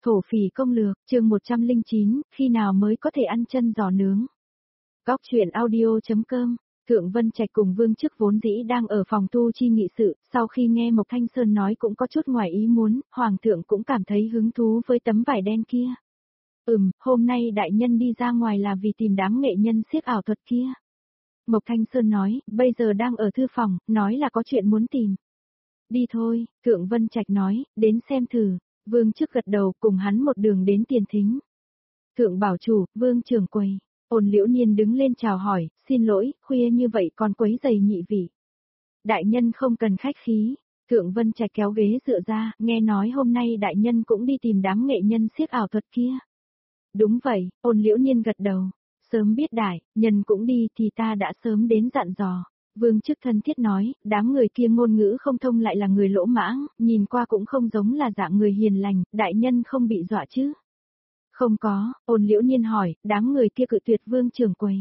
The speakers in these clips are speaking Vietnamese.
Thổ phỉ công lược, chương 109, khi nào mới có thể ăn chân giò nướng. Góc truyện audio.com. Thượng Vân Trạch cùng Vương Chức vốn dĩ đang ở phòng tu chi nghị sự, sau khi nghe Mộc Thanh Sơn nói cũng có chút ngoài ý muốn, Hoàng thượng cũng cảm thấy hứng thú với tấm vải đen kia. Hôm nay đại nhân đi ra ngoài là vì tìm đám nghệ nhân xiếc ảo thuật kia. Mộc Thanh Sơn nói, bây giờ đang ở thư phòng, nói là có chuyện muốn tìm. Đi thôi, Thượng Vân Trạch nói, đến xem thử. Vương Chức gật đầu cùng hắn một đường đến tiền thính. Thượng bảo chủ, Vương trưởng quầy. Ôn Liễu Niên đứng lên chào hỏi, xin lỗi, khuya như vậy còn quấy giày nhị vị. Đại nhân không cần khách khí. Thượng Vân Trạch kéo ghế dựa ra, nghe nói hôm nay đại nhân cũng đi tìm đám nghệ nhân xiếc ảo thuật kia. Đúng vậy, Ôn Liễu Niên gật đầu. Sớm biết đại, nhân cũng đi thì ta đã sớm đến dặn dò. Vương Chức thân thiết nói, đám người kia ngôn ngữ không thông lại là người lỗ mãng, nhìn qua cũng không giống là dạng người hiền lành, đại nhân không bị dọa chứ? Không có, Ôn Liễu Niên hỏi, đám người kia cự tuyệt Vương trưởng quầy.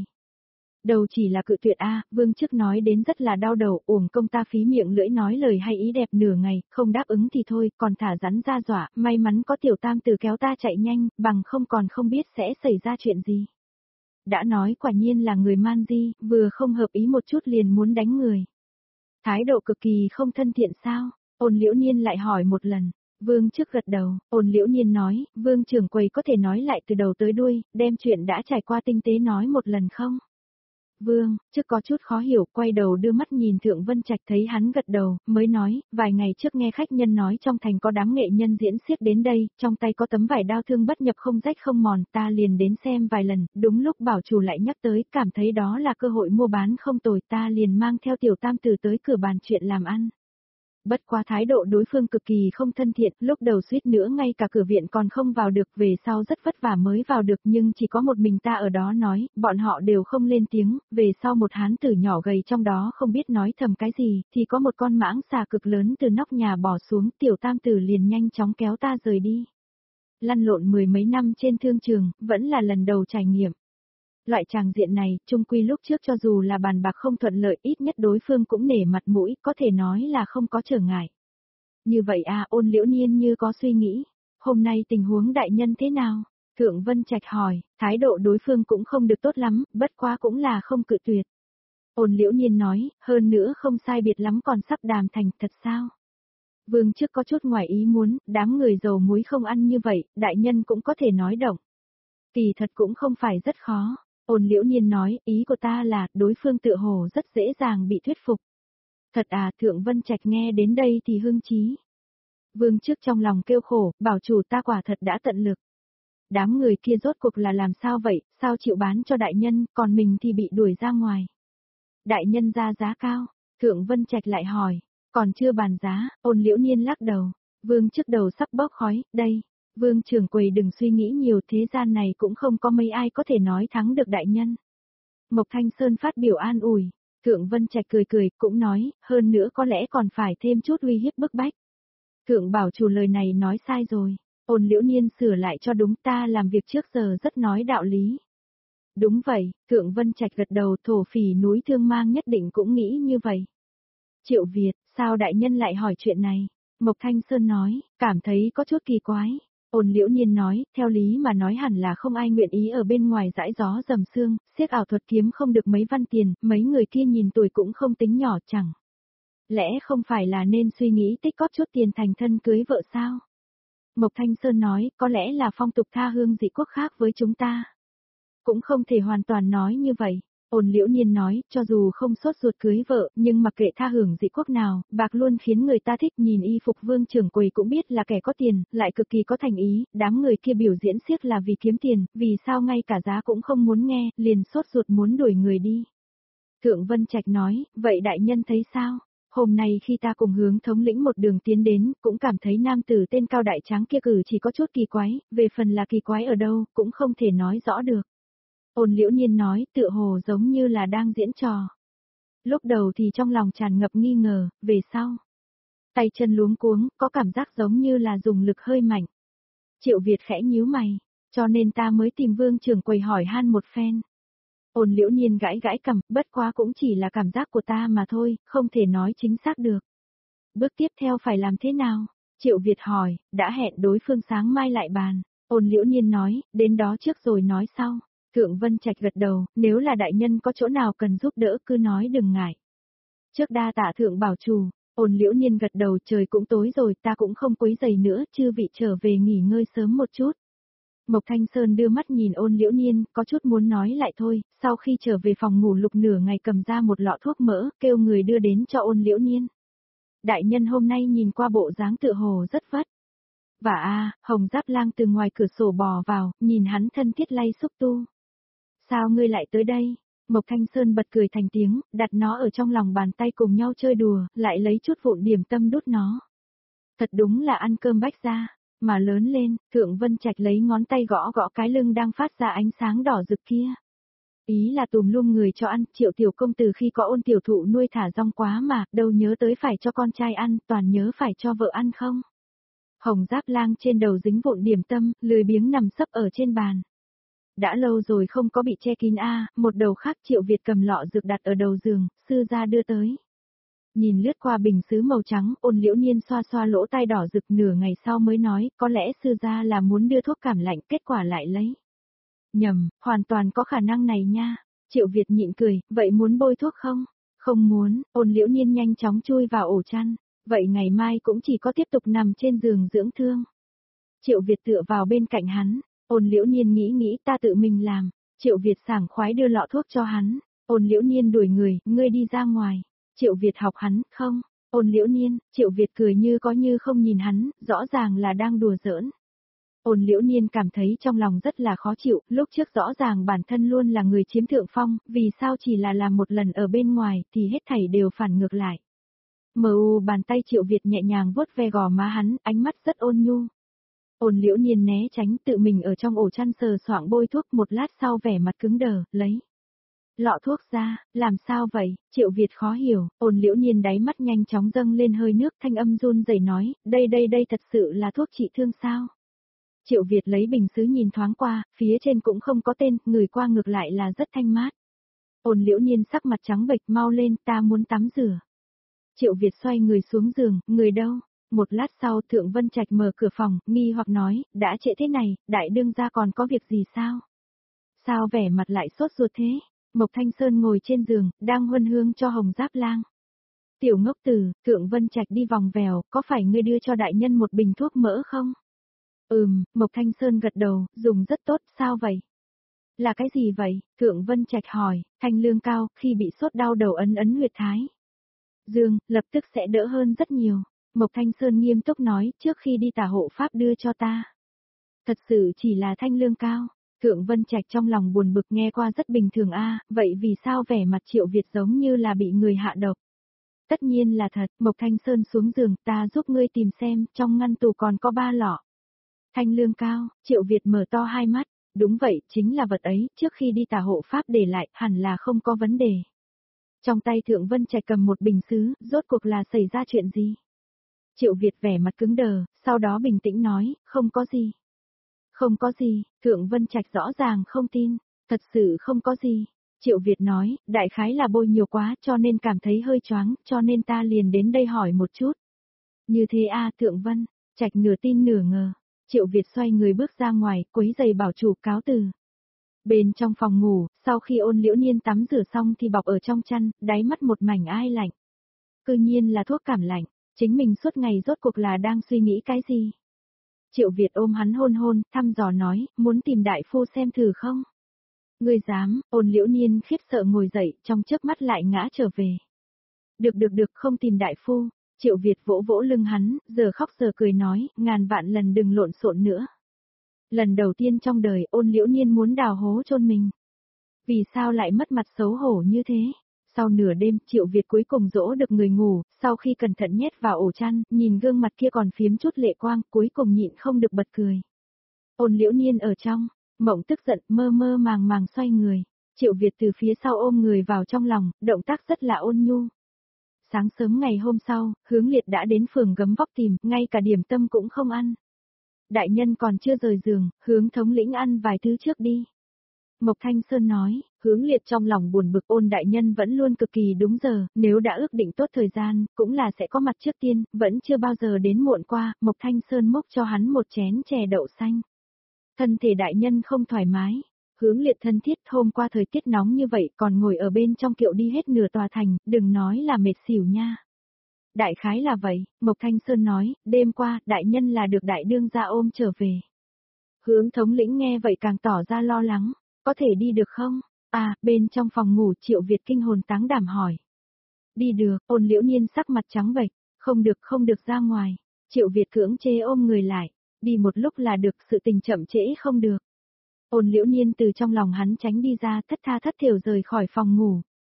Đầu chỉ là cự tuyệt Vương Chức nói đến rất là đau đầu, uổng công ta phí miệng lưỡi nói lời hay ý đẹp nửa ngày, không đáp ứng thì thôi, còn thả rắn ra dọa, may mắn có tiểu tam tử kéo ta chạy nhanh, bằng không còn không biết sẽ xảy ra chuyện gì. Đã nói quả nhiên là người man di, vừa không hợp ý một chút liền muốn đánh người. Thái độ cực kỳ không thân thiện sao? Ôn Liễu Niên lại hỏi một lần. Vương Chức gật đầu, Ôn Liễu Niên nói, Vương trưởng quầy có thể nói lại từ đầu tới đuôi, đem chuyện đã trải qua tinh tế nói một lần không? Vương Chức có chút khó hiểu, quay đầu đưa mắt nhìn Thượng Vân Trạch thấy hắn gật đầu, mới nói, vài ngày trước nghe khách nhân nói trong thành có đám nghệ nhân diễn xiếc đến đây, trong tay có tấm vải đao thương bất nhập không rách không mòn, ta liền đến xem vài lần, đúng lúc bảo chủ lại nhắc tới, cảm thấy đó là cơ hội mua bán không tồi, ta liền mang theo tiểu tam tử tới cửa bàn chuyện làm ăn. Bất quá thái độ đối phương cực kỳ không thân thiện, lúc đầu suýt nữa ngay cả cửa viện còn không vào được, về sau rất vất vả mới vào được, nhưng chỉ có một mình ta ở đó nói, bọn họ đều không lên tiếng, về sau một hán tử nhỏ gầy trong đó không biết nói thầm cái gì, thì có một con mãng xà cực lớn từ nóc nhà bỏ xuống, tiểu tam tử liền nhanh chóng kéo ta rời đi. Lăn lộn mười mấy năm trên thương trường, vẫn là lần đầu trải nghiệm. Loại tràng diện này, chung quy lúc trước cho dù là bàn bạc không thuận lợi, ít nhất đối phương cũng nể mặt mũi, có thể nói là không có trở ngại. Như vậy Ôn Liễu Niên như có suy nghĩ, hôm nay tình huống đại nhân thế nào? Thượng Vân Trạch hỏi, thái độ đối phương cũng không được tốt lắm, bất quá cũng là không cự tuyệt. Ôn Liễu Niên nói, hơn nữa không sai biệt lắm còn sắp đàm thành, thật sao? Vương Chức có chút ngoài ý muốn, đám người dầu muối không ăn như vậy, đại nhân cũng có thể nói động. Kỳ thật cũng không phải rất khó. Ôn Liễu Niên nói, ý của ta là, đối phương tựa hồ rất dễ dàng bị thuyết phục. Thật Thượng Vân Trạch nghe đến đây thì hưng chí. Vương Chức trong lòng kêu khổ, bảo chủ ta quả thật đã tận lực. Đám người kia rốt cuộc là làm sao vậy, sao chịu bán cho đại nhân, còn mình thì bị đuổi ra ngoài. Đại nhân ra giá cao, Thượng Vân Trạch lại hỏi, còn chưa bàn giá, Ôn Liễu Niên lắc đầu. Vương Chức đầu sắp bốc khói, đây. Vương trưởng quầy đừng suy nghĩ nhiều, thế gian này cũng không có mấy ai có thể nói thắng được đại nhân. Mộc Thanh Sơn phát biểu an ủi, Thượng Vân Trạch cười cười, cũng nói, hơn nữa có lẽ còn phải thêm chút uy hiếp bức bách. Thượng bảo chủ lời này nói sai rồi, Ôn Liễu Niên sửa lại cho đúng, ta làm việc trước giờ rất nói đạo lý. Đúng vậy, Thượng Vân Trạch gật đầu, thổ phỉ núi Thương Mang nhất định cũng nghĩ như vậy. Triệu Việt, sao đại nhân lại hỏi chuyện này? Mộc Thanh Sơn nói, cảm thấy có chút kỳ quái. Ôn Liễu Niên nói, theo lý mà nói hẳn là không ai nguyện ý ở bên ngoài dãi gió dầm sương, xiếc ảo thuật kiếm không được mấy văn tiền, mấy người kia nhìn tuổi cũng không tính nhỏ chẳng. Lẽ không phải là nên suy nghĩ tích cóp chút tiền thành thân cưới vợ sao? Mộc Thanh Sơn nói, có lẽ là phong tục tha hương dị quốc khác với chúng ta. Cũng không thể hoàn toàn nói như vậy. Ôn Liễu Niên nói, cho dù không sốt ruột cưới vợ, nhưng mặc kệ tha hưởng dị quốc nào, bạc luôn khiến người ta thích, nhìn y phục Vương trưởng quầy cũng biết là kẻ có tiền, lại cực kỳ có thành ý, đám người kia biểu diễn xiếc là vì kiếm tiền, vì sao ngay cả giá cũng không muốn nghe, liền sốt ruột muốn đuổi người đi. Thượng Vân Trạch nói, vậy đại nhân thấy sao? Hôm nay khi ta cùng hướng thống lĩnh một đường tiến đến, cũng cảm thấy nam tử tên cao đại tráng kia cử chỉ có chút kỳ quái, về phần là kỳ quái ở đâu, cũng không thể nói rõ được. Ôn Liễu Niên nói, tựa hồ giống như là đang diễn trò. Lúc đầu thì trong lòng tràn ngập nghi ngờ, về sau. Tay chân luống cuống, có cảm giác giống như là dùng lực hơi mạnh. Triệu Việt khẽ nhíu mày, cho nên ta mới tìm Vương trưởng quầy hỏi han một phen. Ôn Liễu Niên gãi gãi cằm, bất quá cũng chỉ là cảm giác của ta mà thôi, không thể nói chính xác được. Bước tiếp theo phải làm thế nào? Triệu Việt hỏi, đã hẹn đối phương sáng mai lại bàn. Ôn Liễu Nhiên nói, đến đó trước rồi nói sau. Thượng Vân Trạch gật đầu, nếu là đại nhân có chỗ nào cần giúp đỡ cứ nói đừng ngại. Trước đa tạ thượng bảo chủ, Ôn Liễu Nhiên gật đầu, trời cũng tối rồi, ta cũng không quấy rầy nữa, chư vị trở về nghỉ ngơi sớm một chút. Mộc Thanh Sơn đưa mắt nhìn Ôn Liễu Nhiên, có chút muốn nói lại thôi, sau khi trở về phòng ngủ Lục nửa ngày cầm ra một lọ thuốc mỡ, kêu người đưa đến cho Ôn Liễu Nhiên. Đại nhân hôm nay nhìn qua bộ dáng tựa hồ rất vất. Và Hồng Giáp Lang từ ngoài cửa sổ bò vào, nhìn hắn thân thiết lay xúc tu. Sao ngươi lại tới đây? Mộc Thanh Sơn bật cười thành tiếng, đặt nó ở trong lòng bàn tay cùng nhau chơi đùa, lại lấy chút vụn điểm tâm đút nó. Thật đúng là ăn cơm bách ra, mà lớn lên, Thượng Vân Trạch lấy ngón tay gõ gõ cái lưng đang phát ra ánh sáng đỏ rực kia. Ý là tùm lum người cho ăn, Triệu tiểu công tử khi có Ôn tiểu thụ nuôi thả rong quá mà, đâu nhớ tới phải cho con trai ăn, toàn nhớ phải cho vợ ăn không? Hồng Giáp Lang trên đầu dính vụn điểm tâm, lười biếng nằm sấp ở trên bàn. Đã lâu rồi không có bị che kín một đầu khác Triệu Việt cầm lọ dược đặt ở đầu giường, sư gia đưa tới. Nhìn lướt qua bình sứ màu trắng, Ôn Liễu Nhiên xoa xoa lỗ tai đỏ rực, nửa ngày sau mới nói, có lẽ sư gia là muốn đưa thuốc cảm lạnh, kết quả lại lấy. Nhầm, hoàn toàn có khả năng này nha. Triệu Việt nhịn cười, vậy muốn bôi thuốc không? Không muốn, Ôn Liễu Nhiên nhanh chóng chui vào ổ chăn. Vậy ngày mai cũng chỉ có tiếp tục nằm trên giường dưỡng thương. Triệu Việt tựa vào bên cạnh hắn. Ôn Liễu Nhiên nghĩ ta tự mình làm. Triệu Việt sảng khoái đưa lọ thuốc cho hắn. Ôn Liễu Nhiên đuổi người, ngươi đi ra ngoài. Triệu Việt học hắn, không. Ôn Liễu Nhiên, Triệu Việt cười như có như không nhìn hắn, rõ ràng là đang đùa giỡn. Ôn Liễu Nhiên cảm thấy trong lòng rất là khó chịu, lúc trước rõ ràng bản thân luôn là người chiếm thượng phong, vì sao chỉ là làm một lần ở bên ngoài thì hết thảy đều phản ngược lại. Bàn tay Triệu Việt nhẹ nhàng vuốt ve gò má hắn, ánh mắt rất ôn nhu. Ôn Liễu Nhiên né tránh, tự mình ở trong ổ chăn sờ soạng bôi thuốc, một lát sau vẻ mặt cứng đờ, lấy lọ thuốc ra, làm sao vậy? Triệu Việt khó hiểu, Ôn Liễu Nhiên đáy mắt nhanh chóng dâng lên hơi nước, thanh âm run rẩy nói, đây thật sự là thuốc trị thương sao? Triệu Việt lấy bình sứ nhìn thoáng qua, phía trên cũng không có tên, người qua ngược lại là rất thanh mát. Ôn Liễu Nhiên sắc mặt trắng bệch, mau lên, ta muốn tắm rửa. Triệu Việt xoay người xuống giường, người đâu? Một lát sau Thượng Vân Trạch mở cửa phòng, nghi hoặc nói, đã trễ thế này, đại đương gia còn có việc gì sao? Sao vẻ mặt lại sốt ruột thế? Mộc Thanh Sơn ngồi trên giường, đang huân hương cho Hồng Giáp Lang. Tiểu ngốc tử, Thượng Vân Trạch đi vòng vèo, có phải ngươi đưa cho đại nhân một bình thuốc mỡ không? Mộc Thanh Sơn gật đầu, dùng rất tốt, sao vậy? Là cái gì vậy? Thượng Vân Trạch hỏi, thanh lương cao, khi bị sốt đau đầu ấn huyệt thái dương, lập tức sẽ đỡ hơn rất nhiều. Mộc Thanh Sơn nghiêm túc nói, trước khi đi tả hộ pháp đưa cho ta. Thật sự chỉ là thanh lương cao. Thượng Vân Trạch trong lòng buồn bực, nghe qua rất bình thường vậy vì sao vẻ mặt Triệu Việt giống như là bị người hạ độc? Tất nhiên là thật, Mộc Thanh Sơn xuống giường, ta giúp ngươi tìm xem, trong ngăn tủ còn có 3 lọ. Thanh lương cao, Triệu Việt mở to hai mắt, đúng vậy, chính là vật ấy, trước khi đi tả hộ pháp để lại, hẳn là không có vấn đề. Trong tay Thượng Vân Trạch cầm một bình sứ, rốt cuộc là xảy ra chuyện gì? Triệu Việt vẻ mặt cứng đờ, sau đó bình tĩnh nói, không có gì. Không có gì, Thượng Vân Trạch rõ ràng không tin, thật sự không có gì. Triệu Việt nói, đại khái là bôi nhiều quá cho nên cảm thấy hơi choáng, cho nên ta liền đến đây hỏi một chút. Như thế Thượng Vân Trạch nửa tin nửa ngờ. Triệu Việt xoay người bước ra ngoài, quấy giày bảo chủ cáo từ. Bên trong phòng ngủ, sau khi Ôn Liễu Nhiên tắm rửa xong thì bọc ở trong chăn, đáy mắt một mảnh ai lạnh. Cư nhiên là thuốc cảm lạnh, chính mình suốt ngày rốt cuộc là đang suy nghĩ cái gì? Triệu Việt ôm hắn hôn, thăm dò nói, muốn tìm đại phu xem thử không? Ngươi dám? Ôn Liễu Nhiên khiếp sợ ngồi dậy, trong chớp mắt lại ngã trở về. Được, không tìm đại phu. Triệu Việt vỗ vỗ lưng hắn, giờ khóc giờ cười nói, ngàn vạn lần đừng lộn xộn nữa. Lần đầu tiên trong đời Ôn Liễu Nhiên muốn đào hố chôn mình. Vì sao lại mất mặt xấu hổ như thế? Sau nửa đêm, Triệu Việt cuối cùng dỗ được người ngủ, sau khi cẩn thận nhét vào ổ chăn, nhìn gương mặt kia còn phiếm chút lệ quang, cuối cùng nhịn không được bật cười. Ôn Liễu Nhiên ở trong, mộng tức giận, mơ màng xoay người. Triệu Việt từ phía sau ôm người vào trong lòng, động tác rất là ôn nhu. Sáng sớm ngày hôm sau, Hướng Liệt đã đến phường Gấm Vóc tìm, ngay cả điểm tâm cũng không ăn. Đại nhân còn chưa rời giường, Hướng thống lĩnh ăn vài thứ trước đi. Mộc Thanh Sơn nói, Hướng Liệt trong lòng buồn bực Ôn đại nhân vẫn luôn cực kỳ đúng giờ, nếu đã ước định tốt thời gian, cũng là sẽ có mặt trước tiên, vẫn chưa bao giờ đến muộn qua, Mộc Thanh Sơn múc cho hắn một chén chè đậu xanh. Thân thể đại nhân không thoải mái. Hướng Liệt thân thiết hôm qua thời tiết nóng như vậy còn ngồi ở bên trong kiệu đi hết nửa tòa thành, đừng nói là mệt xỉu nha. Đại khái là vậy, Mộc Thanh Sơn nói, đêm qua, đại nhân là được đại đương gia ôm trở về. Hướng thống lĩnh nghe vậy càng tỏ ra lo lắng, có thể đi được không? À, bên trong phòng ngủ Triệu Việt kinh hồn táng đảm hỏi. Đi được, Ôn Liễu Niên sắc mặt trắng bệch, không được ra ngoài. Triệu Việt cưỡng chế ôm người lại, đi một lúc là được, sự tình chậm trễ không được. Ôn Liễu Niên từ trong lòng hắn tránh đi ra, thất tha thất thểu rời khỏi phòng ngủ.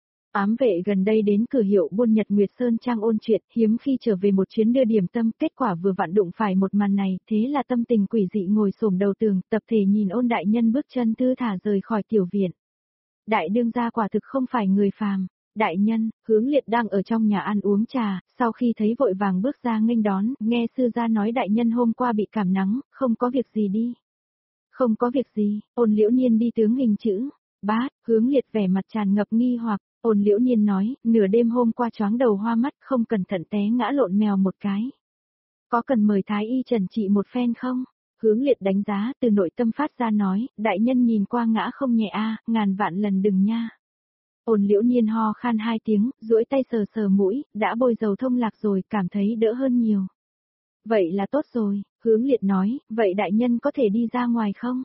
Ám vệ gần đây đến cửa hiệu buôn Nhật Nguyệt Sơn Trang ôn chuyện, hiếm khi trở về một chuyến đưa điểm tâm, kết quả vừa vặn đụng phải một màn này, thế là tâm tình quỷ dị ngồi xổm đầu tường, tập thể nhìn Ôn đại nhân bước chân thư thả rời khỏi tiểu viện. Đại đương gia quả thực không phải người phàm. Đại nhân, Hướng Liệt đang ở trong nhà ăn uống trà, sau khi thấy vội vàng bước ra nghênh đón, nghe sư gia nói đại nhân hôm qua bị cảm nắng, không có việc gì đi. Không có việc gì, Ôn Liễu Niên đi tướng hình chữ. Bát, Hướng Liệt vẻ mặt tràn ngập nghi hoặc, Ôn Liễu Niên nói, nửa đêm hôm qua choáng đầu hoa mắt không cẩn thận té ngã lộn mèo một cái. Có cần mời thái y trần trị một phen không? Hướng Liệt đánh giá từ nội tâm phát ra nói, đại nhân nhìn qua ngã không nhẹ a, ngàn vạn lần đừng nha. Ôn Liễu Niên ho khan 2 tiếng, duỗi tay sờ sờ mũi, đã bôi dầu thông lạc rồi, cảm thấy đỡ hơn nhiều. Vậy là tốt rồi, Hướng Liệt nói, vậy đại nhân có thể đi ra ngoài không?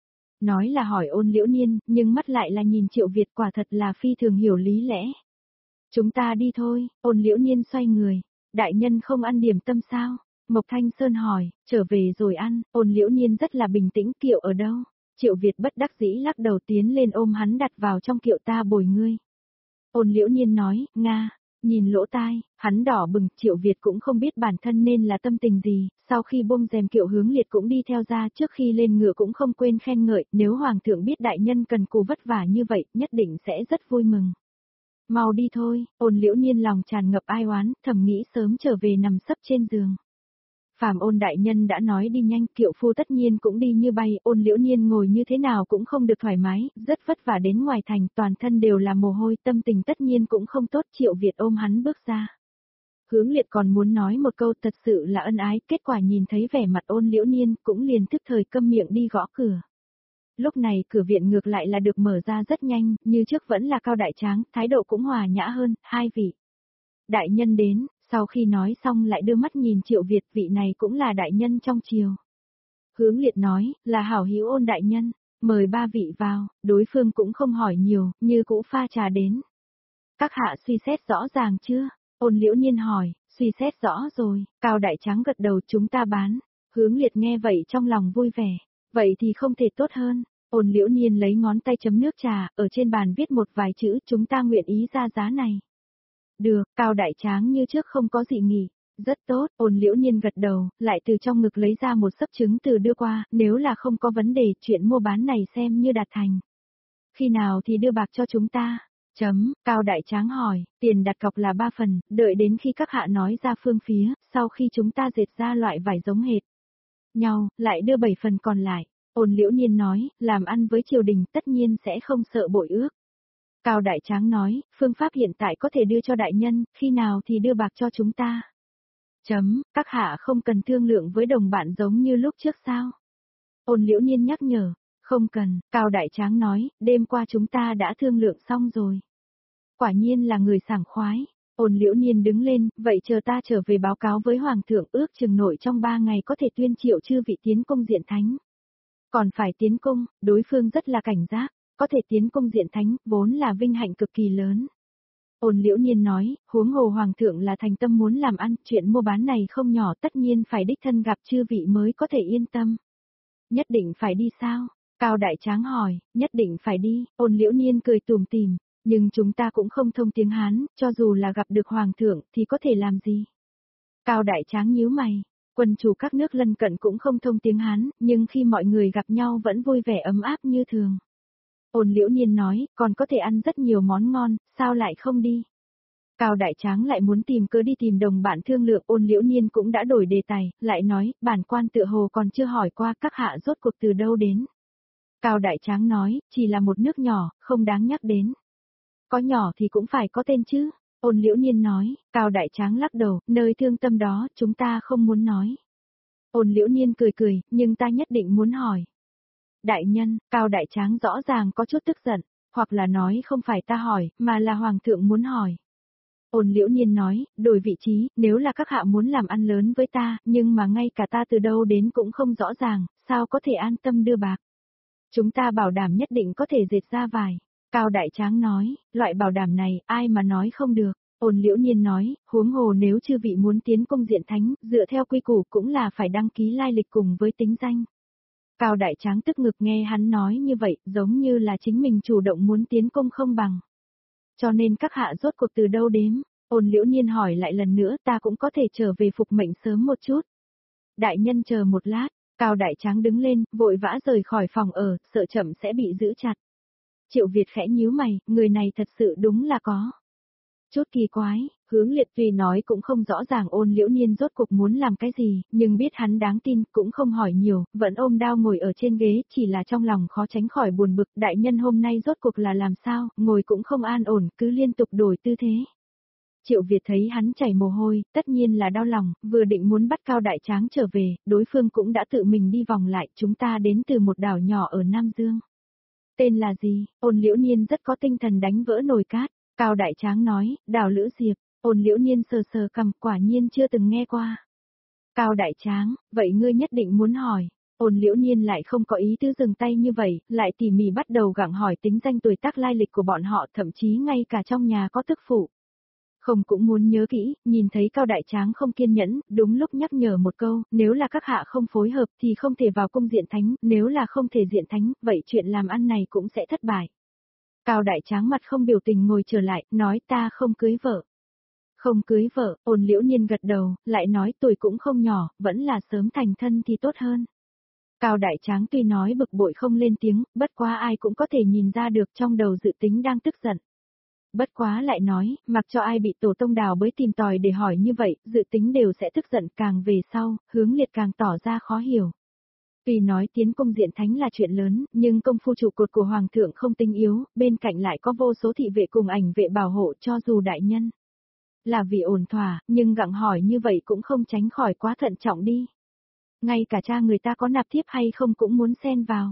Nói là hỏi Ôn Liễu Niên, nhưng mắt lại là nhìn Triệu Việt, quả thật là phi thường hiểu lý lẽ. Chúng ta đi thôi, Ôn Liễu Niên xoay người, đại nhân không ăn điểm tâm sao? Mộc Thanh Sơn hỏi, trở về rồi ăn, Ôn Liễu Niên rất là bình tĩnh, kiệu ở đâu? Triệu Việt bất đắc dĩ lắc đầu tiến lên ôm hắn đặt vào trong kiệu, ta bồi ngươi. Ôn Liễu Niên nói, Nga, nhìn lỗ tai, hắn đỏ bừng, Triệu Việt cũng không biết bản thân nên là tâm tình gì, sau khi buông rèm kiệu Hướng Liệt cũng đi theo ra, trước khi lên ngựa cũng không quên khen ngợi, nếu Hoàng thượng biết đại nhân cần cù vất vả như vậy, nhất định sẽ rất vui mừng. Mau đi thôi, Ôn Liễu Niên lòng tràn ngập ai oán, thầm nghĩ sớm trở về nằm sấp trên giường. Phàm Ôn đại nhân đã nói đi nhanh, kiệu phu tất nhiên cũng đi như bay, Ôn Liễu Niên ngồi như thế nào cũng không được thoải mái, rất vất vả đến ngoài thành, toàn thân đều là mồ hôi, tâm tình tất nhiên cũng không tốt, Triệu Việt ôm hắn bước ra. Hướng Liệt còn muốn nói một câu thật sự là ân ái, kết quả nhìn thấy vẻ mặt Ôn Liễu Niên, cũng liền tức thời câm miệng đi gõ cửa. Lúc này cửa viện ngược lại là được mở ra rất nhanh, như trước vẫn là Cao Đại Tráng, thái độ cũng hòa nhã hơn, hai vị. Đại nhân đến, sau khi nói xong lại đưa mắt nhìn Triệu Việt, vị này cũng là đại nhân trong triều. Hướng Liệt nói, là hảo hữu Ôn đại nhân, mời ba vị vào, đối phương cũng không hỏi nhiều, như cũ pha trà đến. Các hạ suy xét rõ ràng chưa? Ôn Liễu Niên hỏi, suy xét rõ rồi, Cao Đại Tráng gật đầu, chúng ta bán. Hướng Liệt nghe vậy trong lòng vui vẻ, vậy thì không thể tốt hơn. Ôn Liễu Niên lấy ngón tay chấm nước trà, ở trên bàn viết một vài chữ, chúng ta nguyện ý ra giá này. Được, Cao Đại Tráng như trước không có dị nghị. Rất tốt, Ôn Liễu Niên gật đầu, lại từ trong ngực lấy ra một sấp chứng từ đưa qua, nếu là không có vấn đề, chuyện mua bán này xem như đạt thành. Khi nào thì đưa bạc cho chúng ta? Cao Đại Tráng hỏi, tiền đặt cọc là 3 phần, đợi đến khi các hạ nói ra phương phía, sau khi chúng ta dệt ra loại vải giống hệt nhau, lại đưa 7 phần còn lại. Ôn Liễu Niên nói, làm ăn với triều đình tất nhiên sẽ không sợ bội ước. Cao Đại Tráng nói, phương pháp hiện tại có thể đưa cho đại nhân, khi nào thì đưa bạc cho chúng ta. Các hạ không cần thương lượng với đồng bạn giống như lúc trước sao? Ôn Liễu Niên nhắc nhở, không cần, Cao Đại Tráng nói, đêm qua chúng ta đã thương lượng xong rồi. Quả nhiên là người sảng khoái. Ôn Liễu Niên đứng lên, vậy chờ ta trở về báo cáo với Hoàng thượng, ước chừng nội trong 3 ngày có thể tuyên triệu chư vị tiến công diện thánh. Còn phải tiến công, đối phương rất là cảnh giác, có thể tiến công diện thánh, vốn là vinh hạnh cực kỳ lớn. Ôn Liễu Niên nói, huống hồ Hoàng thượng là thành tâm muốn làm ăn, chuyện mua bán này không nhỏ, tất nhiên phải đích thân gặp chư vị mới có thể yên tâm. Nhất định phải đi sao? Cao Đại Tráng hỏi, nhất định phải đi, Ôn Liễu Niên cười tủm tỉm, nhưng chúng ta cũng không thông tiếng Hán, cho dù là gặp được Hoàng thượng thì có thể làm gì? Cao Đại Tráng nhíu mày, quân chủ các nước lân cận cũng không thông tiếng Hán, nhưng khi mọi người gặp nhau vẫn vui vẻ ấm áp như thường. Ôn Liễu Niên nói, còn có thể ăn rất nhiều món ngon, sao lại không đi? Cao Đại Tráng lại muốn tìm cớ đi tìm đồng bạn thương lượng, Ôn Liễu Niên cũng đã đổi đề tài, lại nói, bản quan tựa hồ còn chưa hỏi qua các hạ rốt cuộc từ đâu đến. Cao Đại Tráng nói, chỉ là một nước nhỏ, không đáng nhắc đến. Có nhỏ thì cũng phải có tên chứ. Ôn Liễu Nhiên nói, Cao Đại Tráng lắc đầu, nơi thương tâm đó, chúng ta không muốn nói. Ôn Liễu Nhiên cười cười, nhưng ta nhất định muốn hỏi. Đại nhân, Cao Đại Tráng rõ ràng có chút tức giận, hoặc là nói không phải ta hỏi, mà là Hoàng thượng muốn hỏi. Ôn Liễu Nhiên nói, đổi vị trí, nếu là các hạ muốn làm ăn lớn với ta, nhưng mà ngay cả ta từ đâu đến cũng không rõ ràng, sao có thể an tâm đưa bạc. Chúng ta bảo đảm nhất định có thể dệt ra vải. Cao Đại Tráng nói, loại bảo đảm này, ai mà nói không được. Ôn Liễu Nhiên nói, huống hồ nếu chư vị muốn tiến công diện thánh, dựa theo quy củ cũng là phải đăng ký lai lịch cùng với tính danh. Cao Đại Tráng tức ngực nghe hắn nói như vậy, giống như là chính mình chủ động muốn tiến công không bằng. Cho nên các hạ rốt cuộc từ đâu đếm? Ôn Liễu Nhiên hỏi lại lần nữa, ta cũng có thể trở về phục mệnh sớm một chút. Đại nhân chờ một lát, Cao Đại Tráng đứng lên, vội vã rời khỏi phòng ở, sợ chậm sẽ bị giữ chặt. Triệu Việt khẽ nhíu mày, người này thật sự đúng là có chút kỳ quái. Hướng Liệt tuy nói cũng không rõ ràng Ôn Liễu Nhiên rốt cuộc muốn làm cái gì, nhưng biết hắn đáng tin, cũng không hỏi nhiều, vẫn ôm đao ngồi ở trên ghế, chỉ là trong lòng khó tránh khỏi buồn bực, đại nhân hôm nay rốt cuộc là làm sao, ngồi cũng không an ổn, cứ liên tục đổi tư thế. Triệu Việt thấy hắn chảy mồ hôi, tất nhiên là đau lòng, vừa định muốn bắt Cao Đại Tráng trở về, đối phương cũng đã tự mình đi vòng lại, chúng ta đến từ một đảo nhỏ ở Nam Dương. Tên là gì? Ôn Liễu Nhiên rất có tinh thần đánh vỡ nồi cát. Cao Đại Tráng nói, đảo Lữ Diệp. Ôn Liễu Nhiên sờ sờ cằm, quả nhiên chưa từng nghe qua. Cao Đại Tráng, vậy ngươi nhất định muốn hỏi. Ôn Liễu Nhiên lại không có ý tứ dừng tay như vậy, lại tỉ mỉ bắt đầu gặng hỏi tính danh tuổi tác lai lịch của bọn họ, thậm chí ngay cả trong nhà có tức phụ. Không cũng muốn nhớ kỹ, nhìn thấy Cao Đại Tráng không kiên nhẫn, đúng lúc nhắc nhở một câu, nếu là các hạ không phối hợp thì không thể vào cung diện thánh, nếu là không thể diện thánh, vậy chuyện làm ăn này cũng sẽ thất bại. Cao Đại Tráng mặt không biểu tình ngồi trở lại, nói ta không cưới vợ. Không cưới vợ, Ôn Liễu Nhiên gật đầu, lại nói tuổi cũng không nhỏ, vẫn là sớm thành thân thì tốt hơn. Cao Đại Tráng tuy nói bực bội không lên tiếng, bất quá ai cũng có thể nhìn ra được trong đầu dự tính đang tức giận. Bất quá lại nói, mặc cho ai bị tổ tông đào bới tìm tòi để hỏi như vậy, dự tính đều sẽ tức giận, càng về sau, Hướng Liệt càng tỏ ra khó hiểu. Tuy nói tiến công diện thánh là chuyện lớn, nhưng công phu trụ cột của Hoàng thượng không tinh yếu, bên cạnh lại có vô số thị vệ cùng ảnh vệ bảo hộ cho dù đại nhân. Là vì ổn thỏa, nhưng gặng hỏi như vậy cũng không tránh khỏi quá thận trọng đi. Ngay cả cha người ta có nạp thiếp hay không cũng muốn xen vào.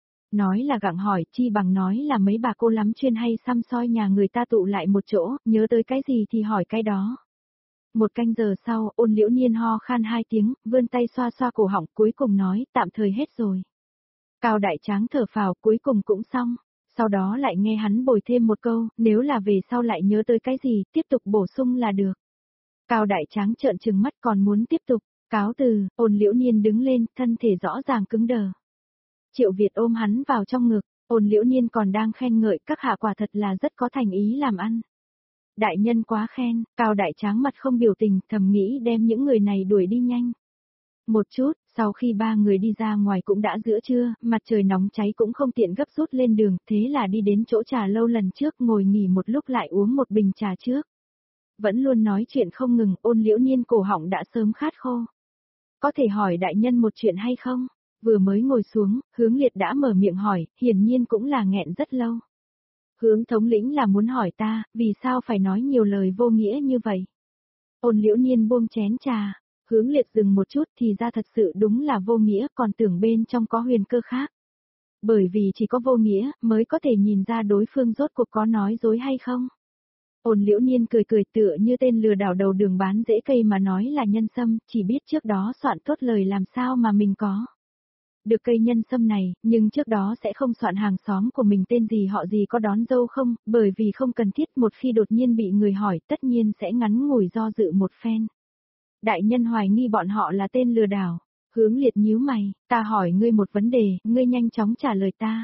Nói là gặng hỏi, chi bằng nói là mấy bà cô lắm chuyên hay xăm soi nhà người ta tụ lại một chỗ, nhớ tới cái gì thì hỏi cái đó. Một canh giờ sau, Ôn Liễu Nhiên ho khan 2 tiếng, vươn tay xoa xoa cổ họng, cuối cùng nói, tạm thời hết rồi. Cao Đại Tráng thở phào, cuối cùng cũng xong. Sau đó lại nghe hắn bồi thêm một câu, nếu là về sau lại nhớ tới cái gì, tiếp tục bổ sung là được. Cao Đại Tráng trợn trừng mắt còn muốn tiếp tục, cáo từ, Ôn Liễu Nhiên đứng lên, thân thể rõ ràng cứng đờ. Triệu Việt ôm hắn vào trong ngực, Ôn Liễu Nhiên còn đang khen ngợi các hạ quả thật là rất có thành ý làm ăn. Đại nhân quá khen, Cao Đại Tráng mặt không biểu tình, thầm nghĩ đem những người này đuổi đi nhanh. Một chút, sau khi ba người đi ra ngoài cũng đã giữa trưa, mặt trời nóng cháy cũng không tiện gấp rút lên đường, thế là đi đến chỗ trà lâu lần trước ngồi nghỉ một lúc lại uống một bình trà trước. Vẫn luôn nói chuyện không ngừng, Ôn Liễu Nhiên cổ họng đã sớm khát khô. Có thể hỏi đại nhân một chuyện hay không? Vừa mới ngồi xuống, Hướng Liệt đã mở miệng hỏi, hiển nhiên cũng là nghẹn rất lâu. Hướng thống lĩnh là muốn hỏi ta, vì sao phải nói nhiều lời vô nghĩa như vậy? Ôn Liễu Nhiên buông chén trà, Hướng Liệt dừng một chút thì ra thật sự đúng là vô nghĩa, còn tưởng bên trong có huyền cơ khác. Bởi vì chỉ có vô nghĩa mới có thể nhìn ra đối phương rốt cuộc có nói dối hay không. Ôn Liễu Nhiên cười cười tựa như tên lừa đảo đầu đường bán rễ cây mà nói là nhân sâm, chỉ biết trước đó soạn tốt lời làm sao mà mình có. Được cây nhân sâm này, nhưng trước đó sẽ không soạn hàng xóm của mình tên gì họ gì có đón dâu không, bởi vì không cần thiết một khi đột nhiên bị người hỏi tất nhiên sẽ ngắn ngủi do dự một phen. Đại nhân hoài nghi bọn họ là tên lừa đảo. Hướng Liệt nhíu mày, ta hỏi ngươi một vấn đề, ngươi nhanh chóng trả lời ta.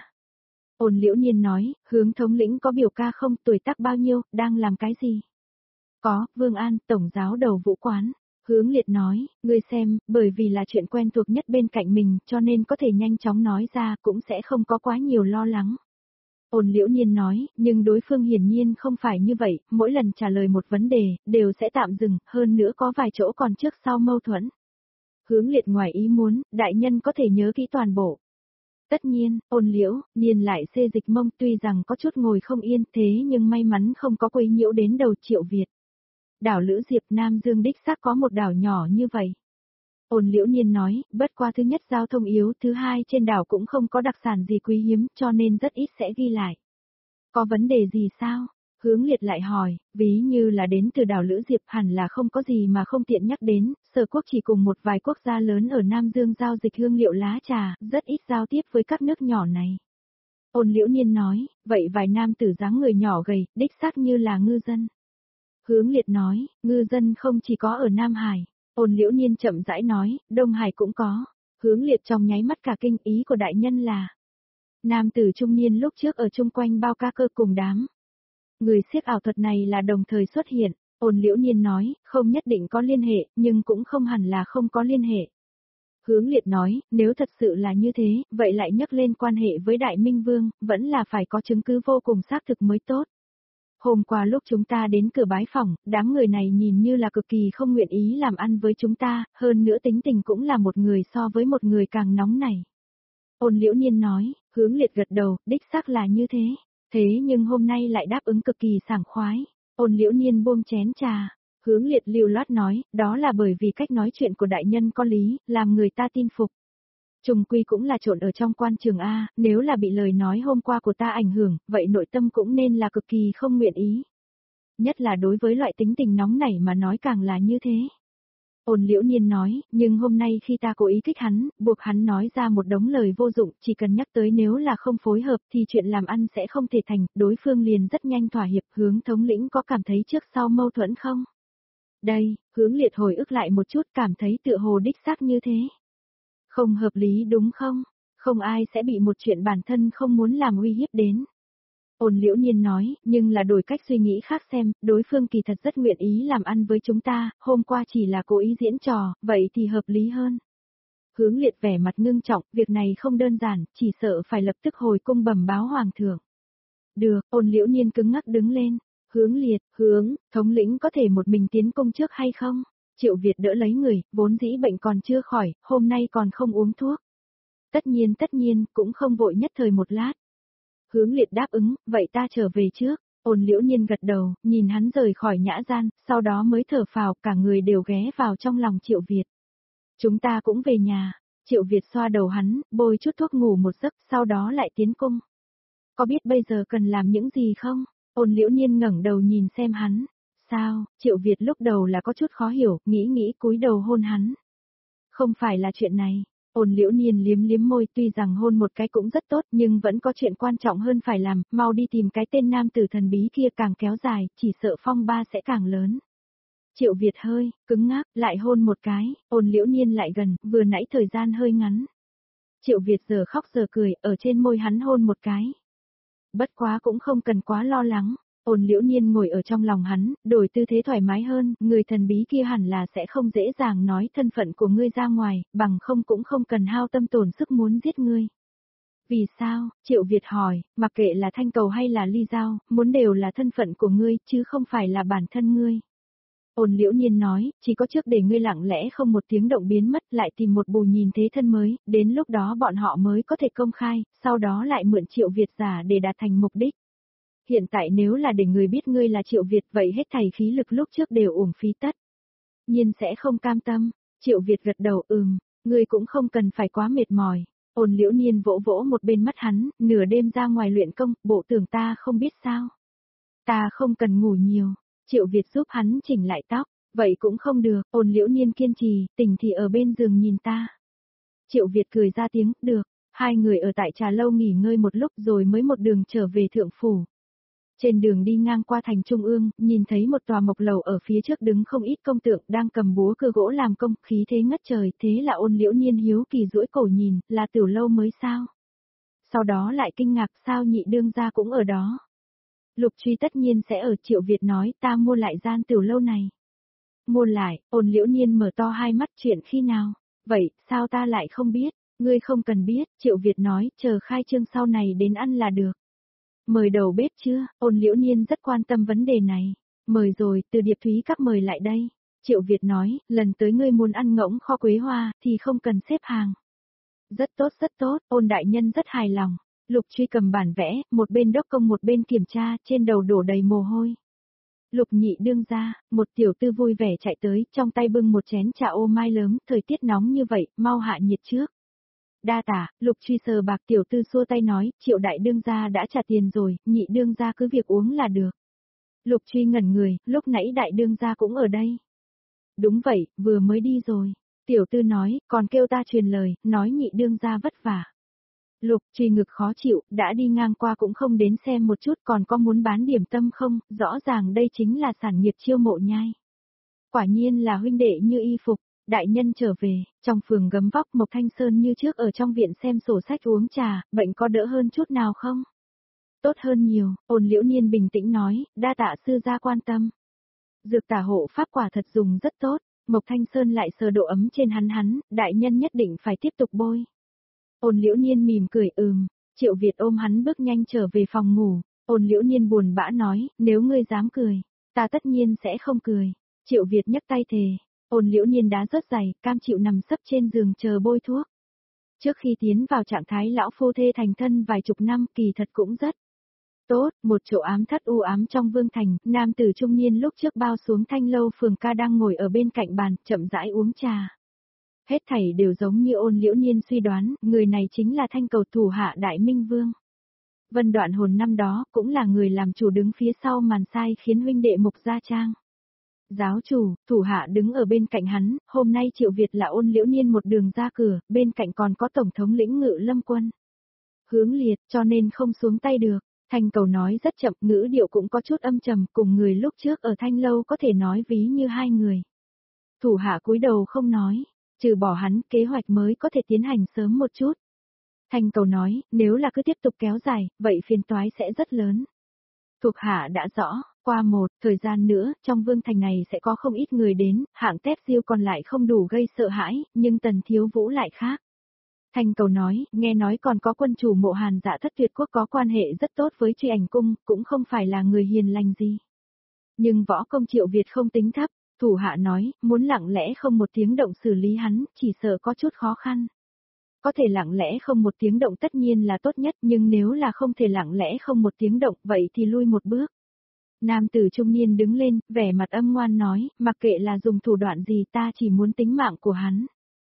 Ôn Liễu Nhiên nói, Hướng thống lĩnh có biểu ca không, tuổi tác bao nhiêu, đang làm cái gì? Có, Vương An, tổng giáo đầu vũ quán. Hướng Liệt nói, ngươi xem, bởi vì là chuyện quen thuộc nhất bên cạnh mình, cho nên có thể nhanh chóng nói ra cũng sẽ không có quá nhiều lo lắng. Ôn Liễu Nhiên nói, nhưng đối phương hiển nhiên không phải như vậy, mỗi lần trả lời một vấn đề, đều sẽ tạm dừng, hơn nữa có vài chỗ còn trước sau mâu thuẫn. Hướng Liệt ngoài ý muốn, đại nhân có thể nhớ kỹ toàn bộ. Tất nhiên, Ôn Liễu Nhiên lại xê dịch mông, tuy rằng có chút ngồi không yên thế nhưng may mắn không có quấy nhiễu đến đầu Triệu Việt. Đảo Lữ Diệp Nam Dương đích xác có một đảo nhỏ như vậy. Ôn Liễu Nhiên nói, bất qua thứ nhất giao thông yếu, thứ hai trên đảo cũng không có đặc sản gì quý hiếm cho nên rất ít sẽ ghi lại. Có vấn đề gì sao? Hướng Liệt lại hỏi, ví như là đến từ đảo Lữ Diệp hẳn là không có gì mà không tiện nhắc đến, Sở Quốc chỉ cùng một vài quốc gia lớn ở Nam Dương giao dịch hương liệu lá trà, rất ít giao tiếp với các nước nhỏ này. Ôn Liễu Nhiên nói, vậy vài nam tử dáng người nhỏ gầy, đích xác như là ngư dân. Hướng Liệt nói, ngư dân không chỉ có ở Nam Hải. Ôn Liễu Nhiên chậm rãi nói, Đông Hải cũng có. Hướng Liệt trong nháy mắt cả kinh, ý của đại nhân là. Nam tử trung niên lúc trước ở chung quanh bao ca cơ cùng đám. Người siếc ảo thuật này là đồng thời xuất hiện. Ôn Liễu Nhiên nói, không nhất định có liên hệ, nhưng cũng không hẳn là không có liên hệ. Hướng Liệt nói, nếu thật sự là như thế, vậy lại nhắc lên quan hệ với Đại Minh Vương, vẫn là phải có chứng cứ vô cùng xác thực mới tốt. Hôm qua lúc chúng ta đến cửa bái phỏng, đám người này nhìn như là cực kỳ không nguyện ý làm ăn với chúng ta, hơn nữa tính tình cũng là một người so với một người càng nóng nảy. Ôn Liễu Nhiên nói, Hướng Liệt gật đầu, đích xác là như thế. Thế nhưng hôm nay lại đáp ứng cực kỳ sảng khoái. Ôn Liễu Nhiên buông chén trà. Hướng Liệt lưu loát nói, đó là bởi vì cách nói chuyện của đại nhân có lý, làm người ta tin phục. Trùng quy cũng là trộn ở trong quan trường A, nếu là bị lời nói hôm qua của ta ảnh hưởng, vậy nội tâm cũng nên là cực kỳ không nguyện ý. Nhất là đối với loại tính tình nóng nảy mà nói càng là như thế. Ôn Liễu Nhiên nói, nhưng hôm nay khi ta cố ý kích hắn, buộc hắn nói ra một đống lời vô dụng, chỉ cần nhắc tới nếu là không phối hợp thì chuyện làm ăn sẽ không thể thành, đối phương liền rất nhanh thỏa hiệp. Hướng thống lĩnh có cảm thấy trước sau mâu thuẫn không? Đây, Hướng Liệt hồi ức lại một chút, cảm thấy tựa hồ đích xác như thế. Không hợp lý đúng không? Không ai sẽ bị một chuyện bản thân không muốn làm uy hiếp đến. Ôn Liễu Nhiên nói, nhưng là đổi cách suy nghĩ khác xem, đối phương kỳ thật rất nguyện ý làm ăn với chúng ta, hôm qua chỉ là cố ý diễn trò, vậy thì hợp lý hơn. Hướng Liệt vẻ mặt ngưng trọng, việc này không đơn giản, chỉ sợ phải lập tức hồi cung bẩm báo hoàng thượng. Được, Ôn Liễu Nhiên cứng ngắc đứng lên. Hướng Liệt, thống lĩnh có thể một mình tiến cung trước hay không? Triệu Việt đỡ lấy người, vốn dĩ bệnh còn chưa khỏi, hôm nay còn không uống thuốc. Tất nhiên, cũng không vội nhất thời một lát. Hướng Liệt đáp ứng, vậy ta trở về trước. Ôn Liễu Nhiên gật đầu, nhìn hắn rời khỏi nhã gian, sau đó mới thở phào, cả người đều ghé vào trong lòng Triệu Việt. Chúng ta cũng về nhà. Triệu Việt xoa đầu hắn, bôi chút thuốc ngủ một giấc, sau đó lại tiến cung. Có biết bây giờ cần làm những gì không? Ôn Liễu Nhiên ngẩng đầu nhìn xem hắn. Sao? Triệu Việt lúc đầu là có chút khó hiểu, nghĩ cúi đầu hôn hắn. Không phải là chuyện này. Ôn Liễu Nhiên liếm liếm môi, tuy rằng hôn một cái cũng rất tốt nhưng vẫn có chuyện quan trọng hơn phải làm, mau đi tìm cái tên nam tử thần bí kia, càng kéo dài, chỉ sợ phong ba sẽ càng lớn. Triệu Việt hơi cứng ngắc, lại hôn một cái, Ôn Liễu Nhiên lại gần, vừa nãy thời gian hơi ngắn. Triệu Việt giờ khóc giờ cười, ở trên môi hắn hôn một cái. Bất quá cũng không cần quá lo lắng. Ôn Liễu Nhiên ngồi ở trong lòng hắn, đổi tư thế thoải mái hơn, người thần bí kia hẳn là sẽ không dễ dàng nói thân phận của ngươi ra ngoài, bằng không cũng không cần hao tâm tổn sức muốn giết ngươi. Vì sao? Triệu Việt hỏi, mặc kệ là Thanh Cầu hay là Ly Giao, muốn đều là thân phận của ngươi, chứ không phải là bản thân ngươi. Ôn Liễu Nhiên nói, chỉ có trước để ngươi lặng lẽ không một tiếng động biến mất, lại tìm một bù nhìn thế thân mới, đến lúc đó bọn họ mới có thể công khai, sau đó lại mượn Triệu Việt giả để đạt thành mục đích. Hiện tại nếu là để người biết ngươi là Triệu Việt, vậy hết thảy khí lực lúc trước đều uổng phí tất. Nhiên sẽ không cam tâm. Triệu Việt gật đầu, ngươi cũng không cần phải quá mệt mỏi. Ôn Liễu Nhiên vỗ vỗ một bên mắt hắn, nửa đêm ra ngoài luyện công, bộ tưởng ta không biết sao. Ta không cần ngủ nhiều. Triệu Việt giúp hắn chỉnh lại tóc, vậy cũng không được. Ôn Liễu Nhiên kiên trì, tỉnh thì ở bên giường nhìn ta. Triệu Việt cười ra tiếng, được. Hai người ở tại trà lâu nghỉ ngơi một lúc rồi mới một đường trở về thượng phủ. Trên đường đi ngang qua thành trung ương, nhìn thấy một tòa mộc lầu ở phía trước đứng không ít công tượng đang cầm búa cưa gỗ làm công, khí thế ngất trời, thế là Ôn Liễu Nhiên hiếu kỳ duỗi cổ nhìn, là tiểu lâu mới sao? Sau đó lại kinh ngạc, sao nhị đương gia cũng ở đó? Lục Truy tất nhiên sẽ ở. Triệu Việt nói, ta mua lại gian tiểu lâu này. Mua lại? Ôn Liễu Nhiên mở to hai mắt, chuyện khi nào? Vậy, sao ta lại không biết? Ngươi không cần biết. Triệu Việt nói, chờ khai trương sau này đến ăn là được. Mời đầu bếp chưa? Ôn Liễu Nhiên rất quan tâm vấn đề này. Mời rồi, từ Điệp Thúy Các mời lại đây. Triệu Việt nói, lần tới ngươi muốn ăn ngỗng kho quế hoa, thì không cần xếp hàng. rất tốt, Ôn đại nhân rất hài lòng. Lục Truy cầm bản vẽ, một bên đốc công một bên kiểm tra, trên đầu đổ đầy mồ hôi. Lục nhị đương ra, một tiểu tư vui vẻ chạy tới, trong tay bưng một chén trà ô mai lớn, thời tiết nóng như vậy, mau hạ nhiệt trước. Đa tả, Lục Truy sờ bạc tiểu tư xua tay nói, Triệu đại đương gia đã trả tiền rồi, nhị đương gia cứ việc uống là được. Lục Truy ngẩn người, lúc nãy đại đương gia cũng ở đây. Đúng vậy, vừa mới đi rồi. Tiểu tư nói, còn kêu ta truyền lời, nói nhị đương gia vất vả. Lục Truy ngực khó chịu, đã đi ngang qua cũng không đến xem một chút, còn có muốn bán điểm tâm không, rõ ràng đây chính là sản nghiệp chiêu mộ nhai. Quả nhiên là huynh đệ như y phục. Đại nhân trở về, trong phường gấm vóc Mộc Thanh Sơn như trước ở trong viện xem sổ sách uống trà, bệnh có đỡ hơn chút nào không? Tốt hơn nhiều, Ôn Liễu Niên bình tĩnh nói, đa tạ sư gia quan tâm. Dược tả hộ pháp quả thật dùng rất tốt, Mộc Thanh Sơn lại sờ độ ấm trên hắn, đại nhân nhất định phải tiếp tục bôi. Ôn Liễu Niên mỉm cười Triệu Việt ôm hắn bước nhanh trở về phòng ngủ, Ôn Liễu Niên buồn bã nói, nếu ngươi dám cười, ta tất nhiên sẽ không cười. Triệu Việt nhấc tay thề. Ôn Liễu Niên đá rớt giày, cam chịu nằm sấp trên giường chờ bôi thuốc. Trước khi tiến vào trạng thái lão phu thê thành thân vài chục năm kỳ thật cũng rất tốt, một chỗ ám thất u ám trong vương thành, nam tử trung niên lúc trước bao xuống Thanh Lâu phường ca đang ngồi ở bên cạnh bàn, chậm rãi uống trà. Hết thảy đều giống như Ôn Liễu Niên suy đoán, người này chính là Thanh Cầu thủ hạ Đại Minh Vương. Vân Đoạn Hồn năm đó cũng là người làm chủ đứng phía sau màn sai khiến huynh đệ Mục Gia Trang. Giáo chủ, thủ hạ đứng ở bên cạnh hắn, hôm nay Triệu Việt là Ôn Liễu Niên một đường ra cửa, bên cạnh còn có Tổng thống lĩnh Ngự Lâm Quân. Hướng liệt, cho nên không xuống tay được. Thanh Cầu nói rất chậm, ngữ điệu cũng có chút âm trầm, cùng người lúc trước ở Thanh Lâu có thể nói ví như hai người. Thủ hạ cúi đầu không nói, trừ bỏ hắn, kế hoạch mới có thể tiến hành sớm một chút. Thanh Cầu nói, nếu là cứ tiếp tục kéo dài, vậy phiền toái sẽ rất lớn. Thuộc hạ đã rõ, qua một thời gian nữa, trong vương thành này sẽ có không ít người đến, hạng Tép Diêu còn lại không đủ gây sợ hãi, nhưng Tần Thiếu Vũ lại khác. Thanh Cầu nói, nghe nói còn có quân chủ Mộ Hàn Dạ Thất Tuyệt Quốc có quan hệ rất tốt với Truy Ảnh Cung, cũng không phải là người hiền lành gì. Nhưng võ công Triệu Việt không tính thấp, thủ hạ nói, muốn lặng lẽ không một tiếng động xử lý hắn, chỉ sợ có chút khó khăn. Có thể lặng lẽ không một tiếng động tất nhiên là tốt nhất, nhưng nếu là không thể lặng lẽ không một tiếng động, vậy thì lui một bước. Nam tử trung niên đứng lên, vẻ mặt âm ngoan nói, mặc kệ là dùng thủ đoạn gì ta chỉ muốn tính mạng của hắn.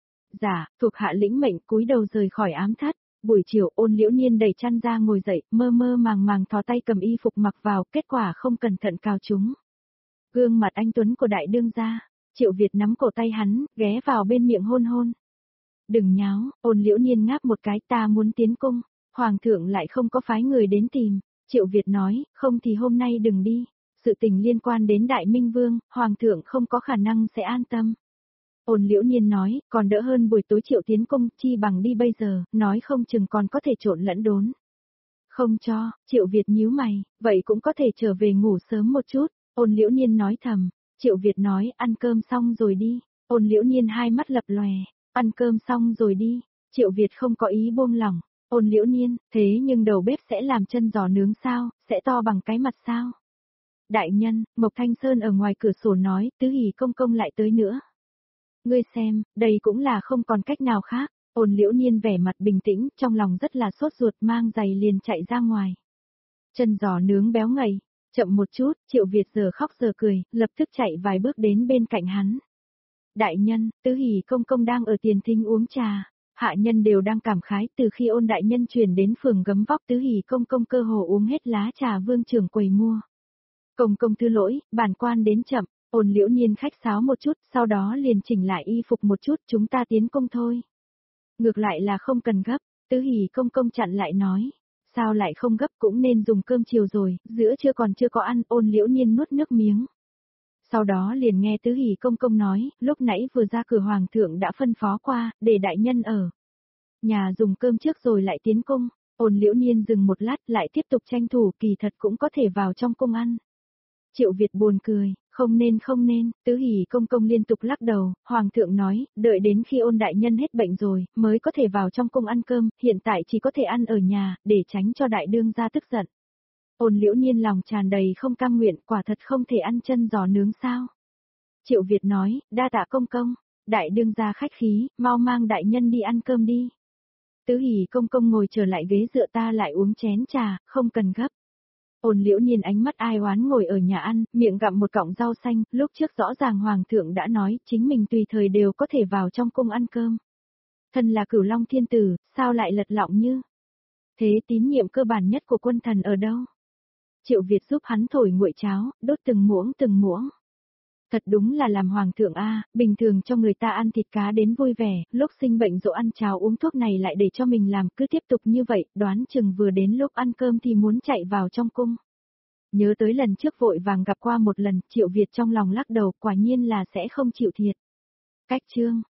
Dạ, thuộc hạ lĩnh mệnh cúi đầu rời khỏi ám thất. Buổi chiều Ôn Liễu Niên đẩy chăn ra ngồi dậy, mơ mơ màng màng thò tay cầm y phục mặc vào, kết quả không cẩn thận cào chúng. Gương mặt anh Tuấn của đại đương gia, Triệu Việt nắm cổ tay hắn, ghé vào bên miệng hôn hôn. Đừng nháo, Ôn Liễu Niên ngáp một cái, ta muốn tiến cung, Hoàng thượng lại không có phái người đến tìm. Triệu Việt nói, không thì hôm nay đừng đi, sự tình liên quan đến Đại Minh Vương, Hoàng thượng không có khả năng sẽ an tâm. Ôn Liễu Niên nói, còn đỡ hơn buổi tối Triệu tiến cung, chi bằng đi bây giờ, nói không chừng còn có thể trộn lẫn đốn. Không cho, Triệu Việt nhíu mày, vậy cũng có thể trở về ngủ sớm một chút, Ôn Liễu Niên nói thầm. Triệu Việt nói, ăn cơm xong rồi đi, Ôn Liễu Niên hai mắt lập lòe, ăn cơm xong rồi đi, Triệu Việt không có ý buông lỏng. Ôn Liễu Niên, thế nhưng đầu bếp sẽ làm chân giò nướng sao, sẽ to bằng cái mặt sao? Đại nhân, Mộc Thanh Sơn ở ngoài cửa sổ nói, Tứ Hỷ công công lại tới nữa. Ngươi xem, đây cũng là không còn cách nào khác. Ôn Liễu Niên vẻ mặt bình tĩnh, trong lòng rất là sốt ruột, mang giày liền chạy ra ngoài. Chân giò nướng béo ngậy, chậm một chút, Triệu Việt giờ khóc giờ cười, lập tức chạy vài bước đến bên cạnh hắn. Đại nhân, Tứ Hỷ công công đang ở tiền thính uống trà. Hạ nhân đều đang cảm khái, từ khi Ôn đại nhân chuyển đến phường gấm vóc, Tứ Hỷ công công cơ hồ uống hết lá trà vương trưởng quầy mua. Công công thứ lỗi, bản quan đến chậm. Ôn Liễu Niên khách sáo một chút, sau đó liền chỉnh lại y phục một chút, chúng ta tiến cung thôi. Ngược lại là không cần gấp, Tứ Hỷ công công chặn lại nói. Sao lại không gấp, cũng nên dùng cơm chiều rồi, giữa trưa còn chưa có ăn. Ôn Liễu Niên nuốt nước miếng. Sau đó liền nghe Tứ Hỷ công công nói, lúc nãy vừa ra cửa Hoàng thượng đã phân phó qua, để đại nhân ở nhà dùng cơm trước rồi lại tiến cung. Ôn Liễu Niên dừng một lát lại tiếp tục tranh thủ, kỳ thật cũng có thể vào trong cung ăn. Triệu Việt buồn cười, không nên, Tứ Hỷ công công liên tục lắc đầu, Hoàng thượng nói, đợi đến khi Ôn đại nhân hết bệnh rồi, mới có thể vào trong cung ăn cơm, hiện tại chỉ có thể ăn ở nhà, để tránh cho đại đương gia tức giận. Ôn Liễu Niên lòng tràn đầy không cam nguyện, quả thật không thể ăn chân giò nướng sao. Triệu Việt nói, đa tạ công công, đại đương gia khách khí, mau mang đại nhân đi ăn cơm đi. Tứ Hỷ công công ngồi trở lại ghế dựa, ta lại uống chén trà, không cần gấp. Ôn Liễu Nhiên ánh mắt ai oán ngồi ở nhà ăn, miệng gặm một cọng rau xanh, lúc trước rõ ràng Hoàng thượng đã nói, chính mình tùy thời đều có thể vào trong cung ăn cơm. Thần là Cửu Long Thiên Tử, sao lại lật lọng như? Thế tín nhiệm cơ bản nhất của quân thần ở đâu? Triệu Việt giúp hắn thổi nguội cháo, đốt từng muỗng. Thật đúng là làm hoàng thượng a, bình thường cho người ta ăn thịt cá đến vui vẻ, lúc sinh bệnh dỗ ăn cháo uống thuốc này lại để cho mình làm, cứ tiếp tục như vậy, đoán chừng vừa đến lúc ăn cơm thì muốn chạy vào trong cung. Nhớ tới lần trước vội vàng gặp qua một lần, Triệu Việt trong lòng lắc đầu, quả nhiên là sẽ không chịu thiệt. Cách chương